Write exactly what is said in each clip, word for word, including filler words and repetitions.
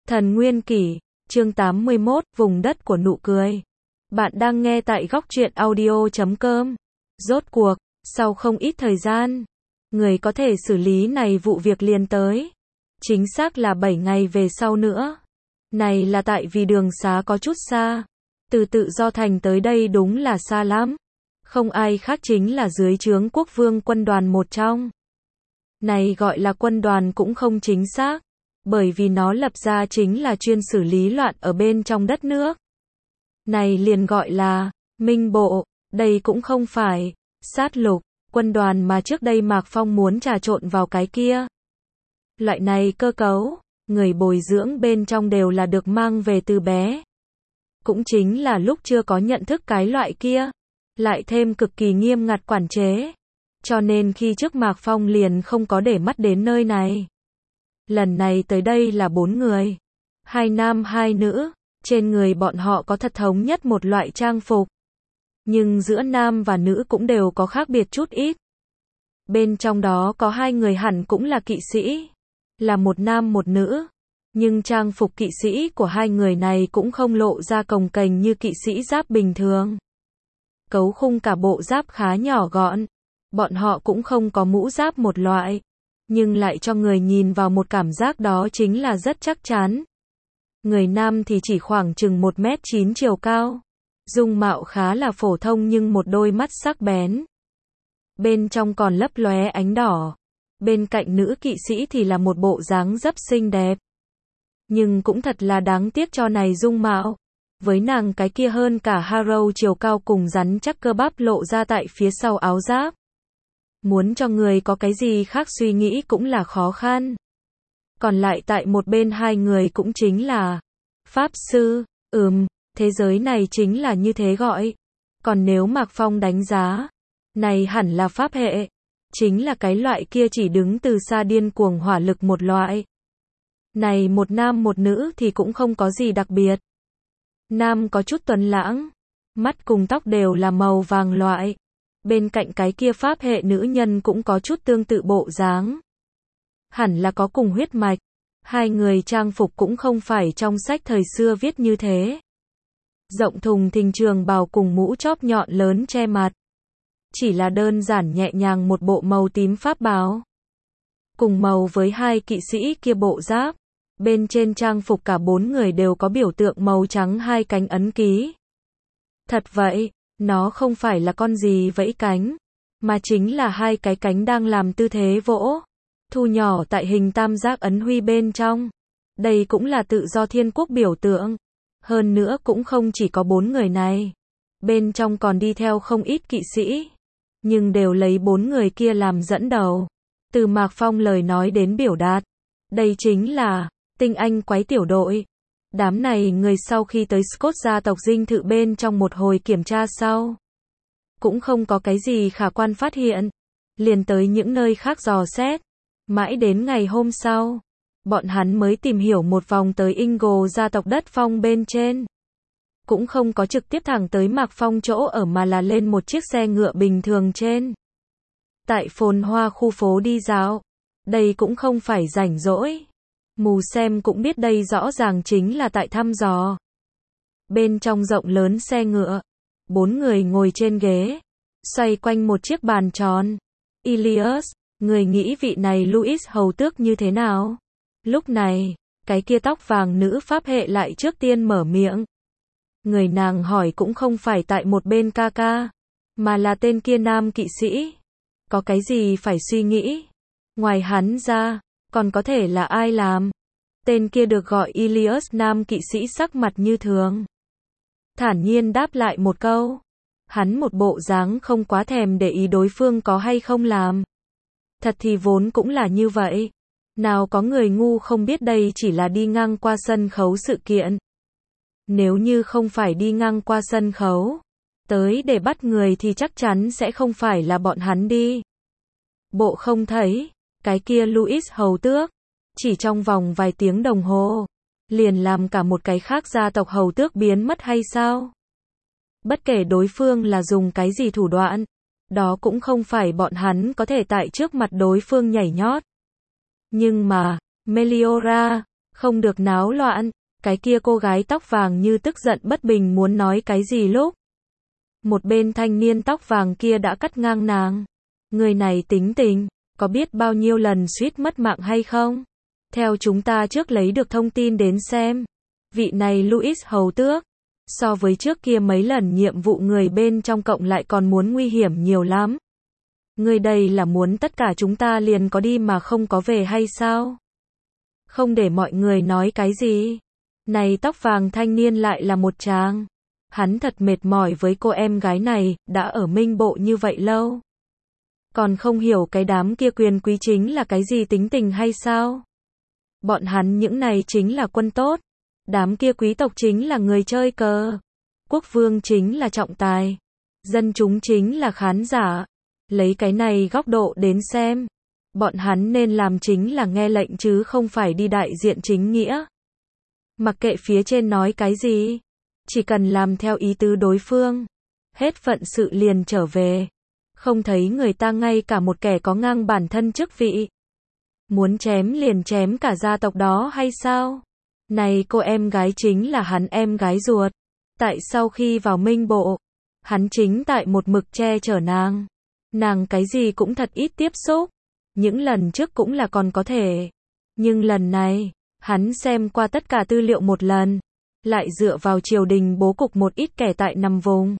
Thần Nguyên Kỷ, chương tám mươi mốt, vùng đất của nụ cười. Bạn đang nghe tại góc truyện audio chấm com. Rốt cuộc, sau không ít thời gian, người có thể xử lý này vụ việc liền tới. Chính xác là bảy ngày về sau nữa. Này là tại vì đường xá có chút xa. Từ Tự Do Thành tới đây đúng là xa lắm. Không ai khác chính là dưới trướng quốc vương quân đoàn một trong. Này gọi là quân đoàn cũng không chính xác. Bởi vì nó lập ra chính là chuyên xử lý loạn ở bên trong đất nước. Này liền gọi là minh bộ, đây cũng không phải sát lục, quân đoàn mà trước đây Mạc Phong muốn trà trộn vào cái kia. Loại này cơ cấu, người bồi dưỡng bên trong đều là được mang về từ bé. Cũng chính là lúc chưa có nhận thức cái loại kia, lại thêm cực kỳ nghiêm ngặt quản chế. Cho nên khi trước Mạc Phong liền không có để mắt đến nơi này. Lần này tới đây là bốn người. Hai nam hai nữ, trên người bọn họ có thật thống nhất một loại trang phục. Nhưng giữa nam và nữ cũng đều có khác biệt chút ít. Bên trong đó có hai người hẳn cũng là kỵ sĩ. Là một nam một nữ. Nhưng trang phục kỵ sĩ của hai người này cũng không lộ ra cồng kềnh như kỵ sĩ giáp bình thường. Cấu khung cả bộ giáp khá nhỏ gọn. Bọn họ cũng không có mũ giáp một loại. Nhưng lại cho người nhìn vào một cảm giác đó chính là rất chắc chắn. Người nam thì chỉ khoảng chừng một mét chín chiều cao. Dung mạo khá là phổ thông nhưng một đôi mắt sắc bén. Bên trong còn lấp lóe ánh đỏ. Bên cạnh nữ kỵ sĩ thì là một bộ dáng rất xinh đẹp. Nhưng cũng thật là đáng tiếc cho này dung mạo. Với nàng cái kia hơn cả Harrow chiều cao cùng rắn chắc cơ bắp lộ ra tại phía sau áo giáp. Muốn cho người có cái gì khác suy nghĩ cũng là khó khăn. Còn lại tại một bên hai người cũng chính là Pháp Sư, ừm, thế giới này chính là như thế gọi. Còn nếu Mạc Phong đánh giá, này hẳn là Pháp hệ, chính là cái loại kia chỉ đứng từ xa điên cuồng hỏa lực một loại. Này một nam một nữ thì cũng không có gì đặc biệt. Nam có chút tuấn lãng, mắt cùng tóc đều là màu vàng loại. Bên cạnh cái kia Pháp hệ nữ nhân cũng có chút tương tự bộ dáng. Hẳn là có cùng huyết mạch. Hai người trang phục cũng không phải trong sách thời xưa viết như thế. Rộng thùng thình trường bào cùng mũ chóp nhọn lớn che mặt. Chỉ là đơn giản nhẹ nhàng một bộ màu tím pháp bào. Cùng màu với hai kỵ sĩ kia bộ giáp. Bên trên trang phục cả bốn người đều có biểu tượng màu trắng hai cánh ấn ký. Thật vậy. Nó không phải là con gì vẫy cánh, mà chính là hai cái cánh đang làm tư thế vỗ, thu nhỏ tại hình tam giác ấn huy bên trong. Đây cũng là tự do thiên quốc biểu tượng. Hơn nữa cũng không chỉ có bốn người này. Bên trong còn đi theo không ít kỵ sĩ. Nhưng đều lấy bốn người kia làm dẫn đầu. Từ Mạc Phong lời nói đến biểu đạt. Đây chính là tinh anh quái tiểu đội. Đám này người sau khi tới Scott gia tộc dinh thự bên trong một hồi kiểm tra sau. Cũng không có cái gì khả quan phát hiện. Liền tới những nơi khác dò xét. Mãi đến ngày hôm sau. Bọn hắn mới tìm hiểu một vòng tới Ingle gia tộc đất phong bên trên. Cũng không có trực tiếp thẳng tới Mạc Phong chỗ ở mà là lên một chiếc xe ngựa bình thường trên. Tại phồn hoa khu phố đi dạo. Đây cũng không phải rảnh rỗi. Mù xem cũng biết đây rõ ràng chính là tại thăm dò. Bên trong rộng lớn xe ngựa, bốn người ngồi trên ghế, xoay quanh một chiếc bàn tròn. Ilias, người nghĩ vị này Louis hầu tước như thế nào? Lúc này, cái kia tóc vàng nữ Pháp hệ lại trước tiên mở miệng. Người nàng hỏi cũng không phải tại một bên ca ca, mà là tên kia nam kỵ sĩ. Có cái gì phải suy nghĩ? Ngoài hắn ra, còn có thể là ai làm? Tên kia được gọi Ilias nam kỵ sĩ sắc mặt như thường. Thản nhiên đáp lại một câu. Hắn một bộ dáng không quá thèm để ý đối phương có hay không làm. Thật thì vốn cũng là như vậy. Nào có người ngu không biết đây chỉ là đi ngang qua sân khấu sự kiện. Nếu như không phải đi ngang qua sân khấu, tới để bắt người thì chắc chắn sẽ không phải là bọn hắn đi. Bộ không thấy, cái kia Louis hầu tước. Chỉ trong vòng vài tiếng đồng hồ, liền làm cả một cái khác gia tộc hầu tước biến mất hay sao? Bất kể đối phương là dùng cái gì thủ đoạn, đó cũng không phải bọn hắn có thể tại trước mặt đối phương nhảy nhót. Nhưng mà, Meliora, Không được náo loạn. Cái kia cô gái tóc vàng như tức giận bất bình muốn nói cái gì lúc. Một bên thanh niên tóc vàng kia đã cắt ngang nàng. Người này tính tình, có biết bao nhiêu lần suýt mất mạng hay không? Theo chúng ta trước lấy được thông tin đến xem. Vị này Louis hầu tước. So với trước kia mấy lần nhiệm vụ người bên trong cộng lại còn muốn nguy hiểm nhiều lắm. Người đây là muốn tất cả chúng ta liền có đi mà không có về hay sao? Không để mọi người nói cái gì. Này tóc vàng thanh niên lại là một chàng. Hắn thật mệt mỏi với cô em gái này, đã ở Minh Bộ như vậy lâu. Còn không hiểu cái đám kia quyền quý chính là cái gì tính tình hay sao? Bọn hắn những này chính là quân tốt. Đám kia quý tộc chính là người chơi cờ. Quốc vương chính là trọng tài. Dân chúng chính là khán giả. Lấy cái này góc độ đến xem. Bọn hắn nên làm chính là nghe lệnh chứ không phải đi đại diện chính nghĩa. Mặc kệ phía trên nói cái gì. Chỉ cần làm theo ý tứ đối phương. Hết phận sự liền trở về. Không thấy người ta ngay cả một kẻ có ngang bản thân chức vị. Muốn chém liền chém cả gia tộc đó hay sao? Này cô em gái chính là hắn em gái ruột. Tại sau khi vào Minh Bộ, hắn chính tại một mực che chở nàng. Nàng cái gì cũng thật ít tiếp xúc. Những lần trước cũng là còn có thể. Nhưng lần này, hắn xem qua tất cả tư liệu một lần. Lại dựa vào triều đình bố cục một ít kẻ tại nằm vùng.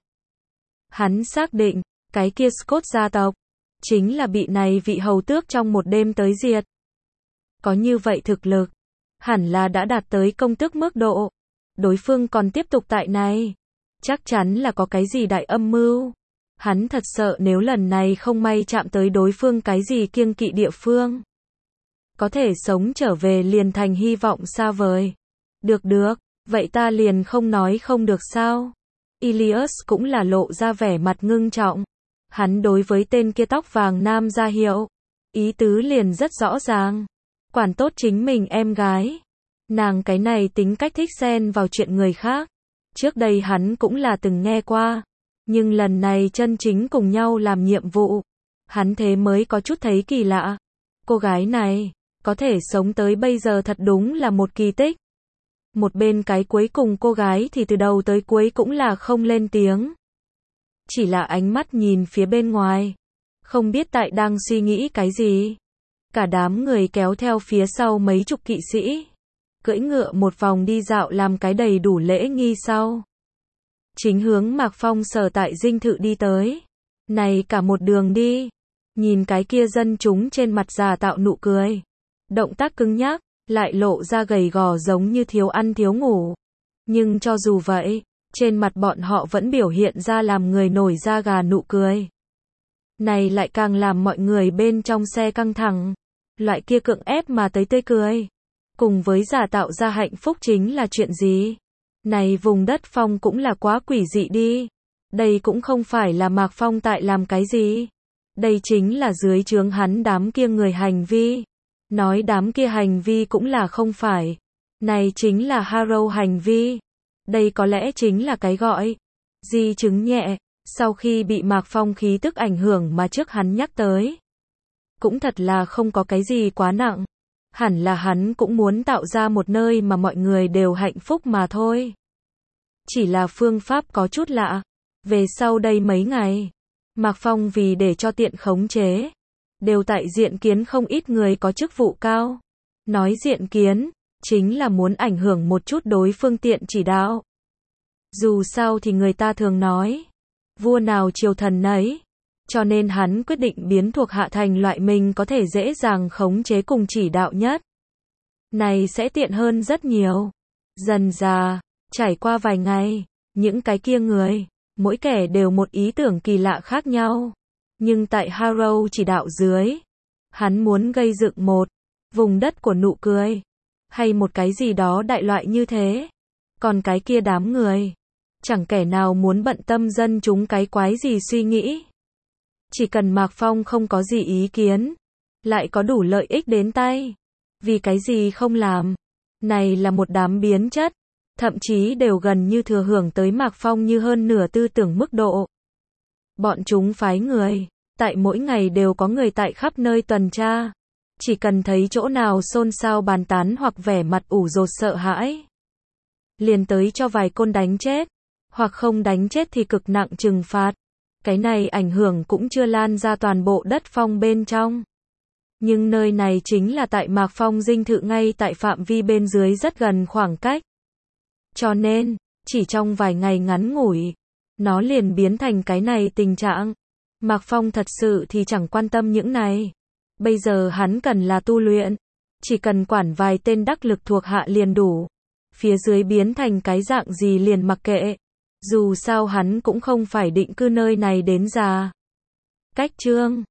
Hắn xác định, cái kia Scott gia tộc, chính là bị này vị hầu tước trong một đêm tới diệt. Có như vậy thực lực, hẳn là đã đạt tới công tước mức độ. Đối phương còn tiếp tục tại này. Chắc chắn là có cái gì đại âm mưu. Hắn thật sợ nếu lần này không may chạm tới đối phương cái gì kiêng kỵ địa phương. Có thể sống trở về liền thành hy vọng xa vời. Được được, vậy ta liền không nói không được sao. Ilias cũng là lộ ra vẻ mặt ngưng trọng. Hắn đối với tên kia tóc vàng nam ra hiệu. Ý tứ liền rất rõ ràng. Quản tốt chính mình em gái. Nàng cái này tính cách thích xen vào chuyện người khác. Trước đây hắn cũng là từng nghe qua. Nhưng lần này chân chính cùng nhau làm nhiệm vụ. Hắn thế mới có chút thấy kỳ lạ. Cô gái này, có thể sống tới bây giờ thật đúng là một kỳ tích. Một bên cái cuối cùng cô gái thì từ đầu tới cuối cũng là không lên tiếng. Chỉ là ánh mắt nhìn phía bên ngoài. Không biết tại đang suy nghĩ cái gì. Cả đám người kéo theo phía sau mấy chục kỵ sĩ. Cưỡi ngựa một vòng đi dạo làm cái đầy đủ lễ nghi sau. Chính hướng Mạc Phong sở tại dinh thự đi tới. Này cả một đường đi. Nhìn cái kia dân chúng trên mặt già tạo nụ cười. Động tác cứng nhắc, lại lộ ra gầy gò giống như thiếu ăn thiếu ngủ. Nhưng cho dù vậy, trên mặt bọn họ vẫn biểu hiện ra làm người nổi da gà nụ cười. Này lại càng làm mọi người bên trong xe căng thẳng. Loại kia cưỡng ép mà tới tươi cười. Cùng với giả tạo ra hạnh phúc chính là chuyện gì? Này vùng đất Phong cũng là quá quỷ dị đi. Đây cũng không phải là Mạc Phong tại làm cái gì. Đây chính là dưới trướng hắn đám kia người hành vi. Nói đám kia hành vi cũng là không phải. Này chính là Harrow hành vi. Đây có lẽ chính là cái gọi di chứng nhẹ. Sau khi bị Mạc Phong khí tức ảnh hưởng mà trước hắn nhắc tới. Cũng thật là không có cái gì quá nặng. Hẳn là hắn cũng muốn tạo ra một nơi mà mọi người đều hạnh phúc mà thôi. Chỉ là phương pháp có chút lạ. Về sau đây mấy ngày, Mạc Phong vì để cho tiện khống chế, đều tại diện kiến không ít người có chức vụ cao. Nói diện kiến, chính là muốn ảnh hưởng một chút đối phương tiện chỉ đạo. Dù sao thì người ta thường nói, vua nào triều thần nấy. Cho nên hắn quyết định biến thuộc hạ thành loại mình có thể dễ dàng khống chế cùng chỉ đạo nhất. Này sẽ tiện hơn rất nhiều. Dần dà, trải qua vài ngày, những cái kia người, mỗi kẻ đều một ý tưởng kỳ lạ khác nhau. Nhưng tại Harrow chỉ đạo dưới, hắn muốn gây dựng một vùng đất của nụ cười, hay một cái gì đó đại loại như thế. Còn cái kia đám người, chẳng kẻ nào muốn bận tâm dân chúng cái quái gì suy nghĩ. Chỉ cần Mạc Phong không có gì ý kiến, lại có đủ lợi ích đến tay. Vì cái gì không làm? Này là một đám biến chất, thậm chí đều gần như thừa hưởng tới Mạc Phong như hơn nửa tư tưởng mức độ. Bọn chúng phái người, tại mỗi ngày đều có người tại khắp nơi tuần tra. Chỉ cần thấy chỗ nào xôn xao bàn tán hoặc vẻ mặt ủ dột sợ hãi, liền tới cho vài côn đánh chết, hoặc không đánh chết thì cực nặng trừng phạt. Cái này ảnh hưởng cũng chưa lan ra toàn bộ đất phong bên trong. Nhưng nơi này chính là tại Mạc Phong dinh thự ngay tại phạm vi bên dưới rất gần khoảng cách. Cho nên, chỉ trong vài ngày ngắn ngủi, nó liền biến thành cái này tình trạng. Mạc Phong thật sự thì chẳng quan tâm những này. Bây giờ hắn cần là tu luyện. Chỉ cần quản vài tên đắc lực thuộc hạ liền đủ. Phía dưới biến thành cái dạng gì liền mặc kệ. Dù sao hắn cũng không phải định cư nơi này đến già. Cách chương